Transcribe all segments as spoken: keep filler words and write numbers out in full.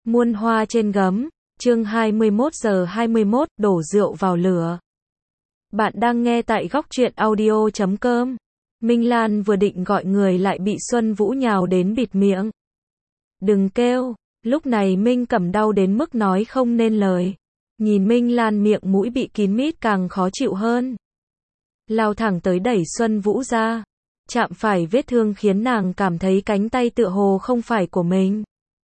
Muôn hoa trên gấm, chương hai mươi mốt giờ hai mươi mốt, đổ rượu vào lửa. Bạn đang nghe tại góc truyện audio chấm com. Minh Lan vừa định gọi người lại bị Xuân Vũ nhào đến bịt miệng. Đừng kêu, lúc này Minh Cẩm đau đến mức nói không nên lời. Nhìn Minh Lan miệng mũi bị kín mít càng khó chịu hơn. Lao thẳng tới đẩy Xuân Vũ ra. Chạm phải vết thương khiến nàng cảm thấy cánh tay tựa hồ không phải của mình.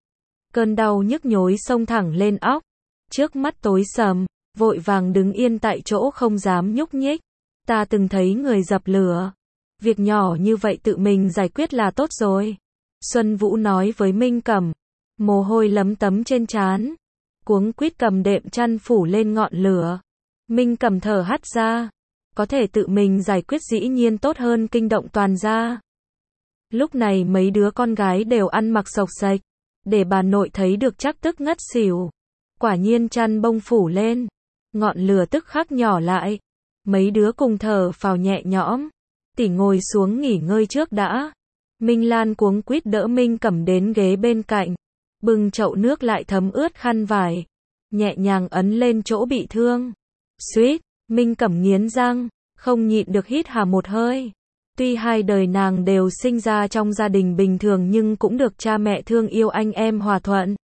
Cơn đau nhức nhối xông thẳng lên óc. Trước mắt tối sầm, vội vàng đứng yên tại chỗ không dám nhúc nhích. Ta từng thấy người dập lửa. Việc nhỏ như vậy tự mình giải quyết là tốt rồi. Xuân Vũ nói với Minh Cẩm. Mồ hôi lấm tấm trên trán. Cuống quýt cầm đệm chăn phủ lên ngọn lửa. Minh Cẩm thở hắt ra. Có thể tự mình giải quyết dĩ nhiên tốt hơn kinh động toàn gia. Lúc này mấy đứa con gái đều ăn mặc xộc xệch. Để bà nội thấy được chắc tức ngất xỉu. Quả nhiên chăn bông phủ lên. Ngọn lửa tức khắc nhỏ lại. Mấy đứa cùng thở phào nhẹ nhõm. Tỷ ngồi xuống nghỉ ngơi trước đã. Minh Lan cuống quýt đỡ Minh Cẩm đến ghế bên cạnh. Bưng chậu nước lại thấm ướt khăn vải. Nhẹ nhàng ấn lên chỗ bị thương. Suýt, Minh Cẩm nghiến răng. Không nhịn được hít hà một hơi. Tuy hai đời nàng đều sinh ra trong gia đình bình thường nhưng cũng được cha mẹ thương yêu anh em hòa thuận.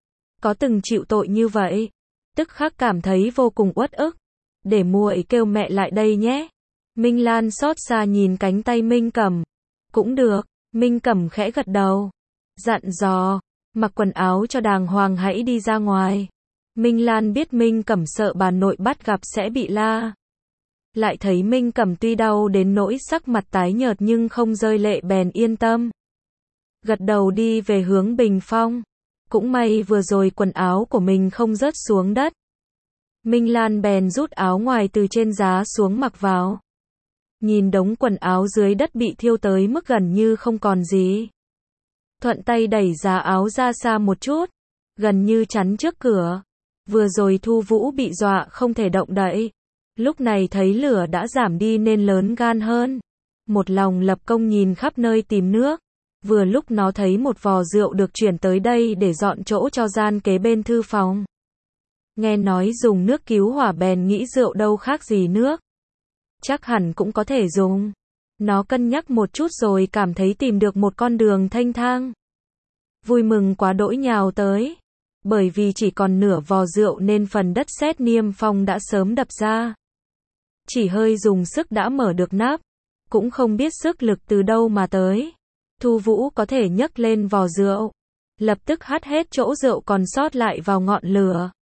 Có từng chịu tội như vậy. Tức khắc cảm thấy vô cùng uất ức. Để muội kêu mẹ lại đây nhé. Minh Lan xót xa nhìn cánh tay Minh Cẩm. Cũng được, Minh Cẩm khẽ gật đầu. Dặn dò, mặc quần áo cho đàng hoàng hãy đi ra ngoài. Minh Lan biết Minh Cẩm sợ bà nội bắt gặp sẽ bị la. Lại thấy Minh Cẩm tuy đau đến nỗi sắc mặt tái nhợt nhưng không rơi lệ bèn yên tâm. Gật đầu đi về hướng bình phong. Cũng may vừa rồi quần áo của mình không rớt xuống đất. Minh Lan bèn rút áo ngoài từ trên giá xuống mặc vào. Nhìn đống quần áo dưới đất bị thiêu tới mức gần như không còn gì. Thuận tay đẩy giá áo ra xa một chút. Gần như chắn trước cửa. Vừa rồi Thu Vũ bị dọa không thể động đậy. Lúc này thấy lửa đã giảm đi nên lớn gan hơn. Một lòng lập công nhìn khắp nơi tìm nước. Vừa lúc nó thấy một vò rượu được chuyển tới đây để dọn chỗ cho gian kế bên thư phòng. Nghe nói dùng nước cứu hỏa bèn nghĩ rượu đâu khác gì nước. Chắc hẳn cũng có thể dùng. Nó cân nhắc một chút rồi cảm thấy tìm được một con đường thanh thang. Vui mừng quá đỗi nhào tới. Bởi vì chỉ còn nửa vò rượu nên phần đất sét niêm phong đã sớm đập ra. Chỉ hơi dùng sức đã mở được nắp. Cũng không biết sức lực từ đâu mà tới. Thu Vũ có thể nhấc lên vò rượu. Lập tức hắt hết chỗ rượu còn sót lại vào ngọn lửa.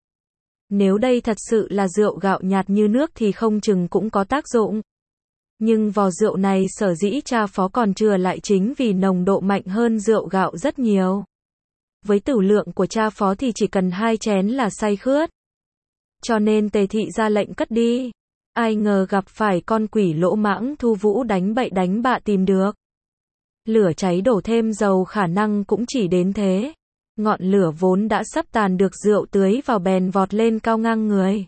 Nếu đây thật sự là rượu gạo nhạt như nước thì không chừng cũng có tác dụng. Nhưng vò rượu này sở dĩ cha phó còn chừa lại chính vì nồng độ mạnh hơn rượu gạo rất nhiều. Với tửu lượng của cha phó thì chỉ cần hai chén là say khướt. Cho nên Tề thị ra lệnh cất đi. Ai ngờ gặp phải con quỷ lỗ mãng Thu Vũ đánh bậy đánh bạ tìm được. Lửa cháy đổ thêm dầu khả năng cũng chỉ đến thế. Ngọn lửa vốn đã sắp tàn được rượu tưới vào bèn vọt lên cao ngang người.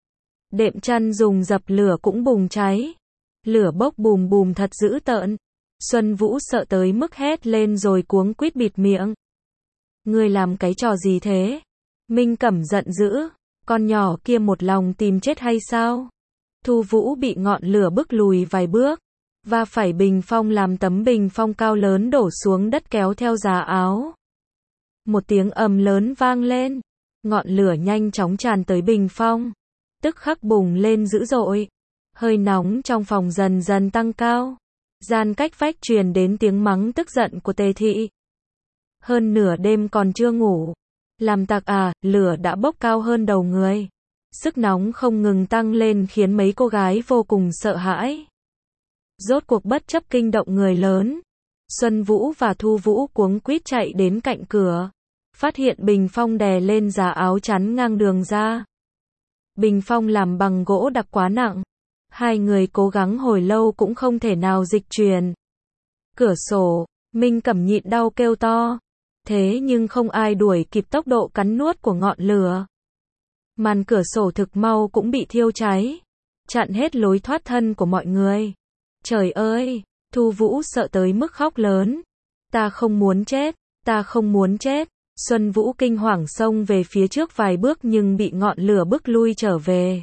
Đệm chăn dùng dập lửa cũng bùng cháy. Lửa bốc bùm bùm thật dữ tợn. Xuân Vũ sợ tới mức hét lên rồi cuống quýt bịt miệng. Ngươi làm cái trò gì thế? Minh Cẩm giận dữ. Con nhỏ kia một lòng tìm chết hay sao? Thu Vũ bị ngọn lửa bức lùi vài bước. Và phải bình phong làm tấm bình phong cao lớn đổ xuống đất kéo theo giá áo. Một tiếng ầm lớn vang lên. Ngọn lửa nhanh chóng tràn tới bình phong. Tức khắc bùng lên dữ dội. Hơi nóng trong phòng dần dần tăng cao. Gian cách vách truyền đến tiếng mắng tức giận của Tề thị. Hơn nửa đêm còn chưa ngủ. Làm tặc à, lửa đã bốc cao hơn đầu người. Sức nóng không ngừng tăng lên khiến mấy cô gái vô cùng sợ hãi. Rốt cuộc bất chấp kinh động người lớn. Xuân Vũ và Thu Vũ cuống quýt chạy đến cạnh cửa. Phát hiện bình phong đè lên giá áo chắn ngang đường ra. Bình phong làm bằng gỗ đặc quá nặng. Hai người cố gắng hồi lâu cũng không thể nào dịch chuyển. Cửa sổ, Minh Cẩm nhịn đau kêu to. Thế nhưng không ai đuổi kịp tốc độ cắn nuốt của ngọn lửa. Màn cửa sổ thực mau cũng bị thiêu cháy. Chặn hết lối thoát thân của mọi người. Trời ơi, Thu Vũ sợ tới mức khóc lớn. Ta không muốn chết, ta không muốn chết. Xuân Vũ kinh hoàng xông về phía trước vài bước nhưng bị ngọn lửa bức lui trở về.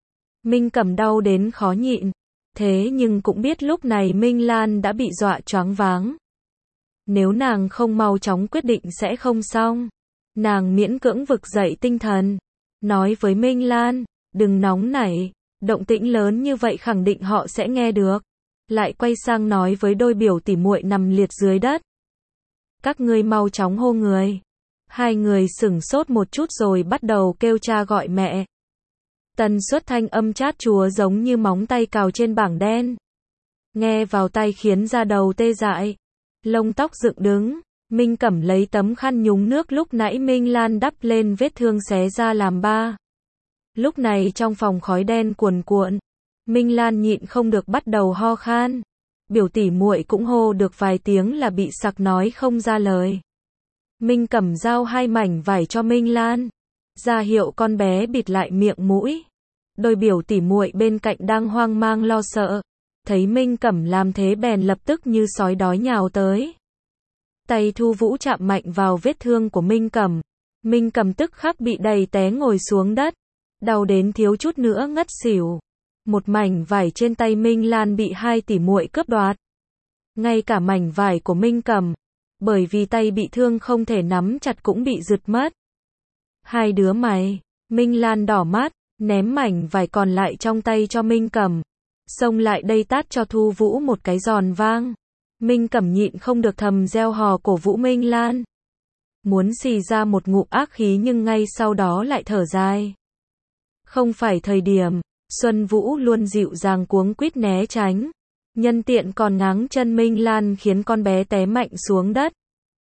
Minh Cẩm đau đến khó nhịn, thế nhưng cũng biết lúc này Minh Lan đã bị dọa choáng váng. Nếu nàng không mau chóng quyết định sẽ không xong. Nàng miễn cưỡng vực dậy tinh thần, nói với Minh Lan, đừng nóng nảy, động tĩnh lớn như vậy khẳng định họ sẽ nghe được. Lại quay sang nói với đôi biểu tỉ muội nằm liệt dưới đất. Các ngươi mau chóng hô người. Hai người sửng sốt một chút rồi bắt đầu kêu cha gọi mẹ. Tần suất thanh âm chát chúa giống như móng tay cào trên bảng đen. Nghe vào tai khiến da đầu tê dại, lông tóc dựng đứng. Minh Cẩm lấy tấm khăn nhúng nước lúc nãy Minh Lan đắp lên vết thương xé ra làm ba. Lúc này trong phòng khói đen cuồn cuộn, Minh Lan nhịn không được bắt đầu ho khan. Biểu tỉ muội cũng hô được vài tiếng là bị sặc nói không ra lời. Minh Cẩm giao hai mảnh vải cho Minh Lan, ra hiệu con bé bịt lại miệng mũi. Đôi biểu tỉ muội bên cạnh đang hoang mang lo sợ, thấy Minh Cẩm làm thế bèn lập tức như sói đói nhào tới. Tay Thu Vũ chạm mạnh vào vết thương của Minh Cẩm. Minh Cẩm tức khắc bị đẩy té ngồi xuống đất, đau đến thiếu chút nữa ngất xỉu. Một mảnh vải trên tay Minh Lan bị hai tỷ muội cướp đoạt. Ngay cả mảnh vải của Minh Cẩm, bởi vì tay bị thương không thể nắm chặt cũng bị giật mất. Hai đứa mày, Minh Lan đỏ mắt, ném mảnh vải còn lại trong tay cho Minh Cẩm, xông lại đây tát cho Thu Vũ một cái giòn vang. Minh Cẩm nhịn không được thầm reo hò cổ vũ Minh Lan. Muốn xì ra một ngụm ác khí nhưng ngay sau đó lại thở dài. Không phải thời điểm. Xuân Vũ luôn dịu dàng cuống quýt né tránh, nhân tiện còn ngáng chân Minh Lan khiến con bé té mạnh xuống đất.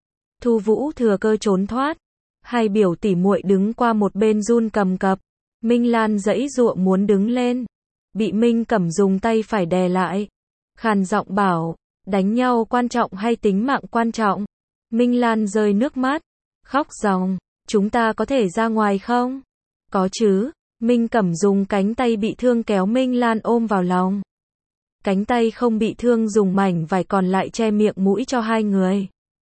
Thu Vũ thừa cơ trốn thoát, hai biểu tỉ muội đứng qua một bên run cầm cập. Minh Lan giãy giụa muốn đứng lên, bị Minh Cẩm dùng tay phải đè lại, khàn giọng bảo, đánh nhau quan trọng hay tính mạng quan trọng? Minh Lan rơi nước mắt, khóc ròng, chúng ta có thể ra ngoài không? Có chứ. Minh Cẩm dùng cánh tay bị thương kéo Minh Lan ôm vào lòng. Cánh tay không bị thương dùng mảnh vải còn lại che miệng mũi cho hai người.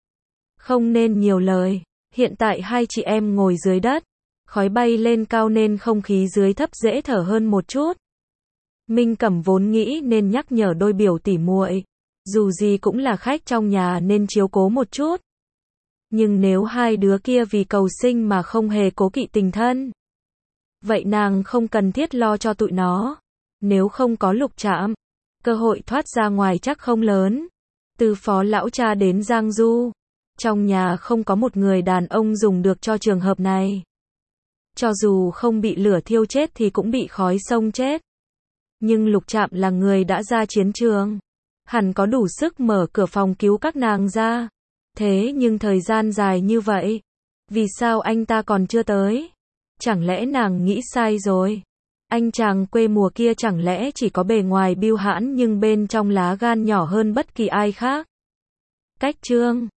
Không nên nhiều lời, hiện tại hai chị em ngồi dưới đất, khói bay lên cao nên không khí dưới thấp dễ thở hơn một chút. Minh Cẩm vốn nghĩ nên nhắc nhở đôi biểu tỉ muội, dù gì cũng là khách trong nhà nên chiếu cố một chút. Nhưng nếu hai đứa kia vì cầu sinh mà không hề cố kỵ tình thân, vậy nàng không cần thiết lo cho tụi nó. Nếu không có Lục Trạm, cơ hội thoát ra ngoài chắc không lớn. Từ Phó lão cha đến Giang Du, trong nhà không có một người đàn ông dùng được cho trường hợp này. Cho dù không bị lửa thiêu chết thì cũng bị khói xông chết. Nhưng Lục Trạm là người đã ra chiến trường, hẳn có đủ sức mở cửa phòng cứu các nàng ra. Thế nhưng thời gian dài như vậy, vì sao anh ta còn chưa tới? Chẳng lẽ nàng nghĩ sai rồi? Anh chàng quê mùa kia chẳng lẽ chỉ có bề ngoài bưu hãn nhưng bên trong lá gan nhỏ hơn bất kỳ ai khác? Cách chương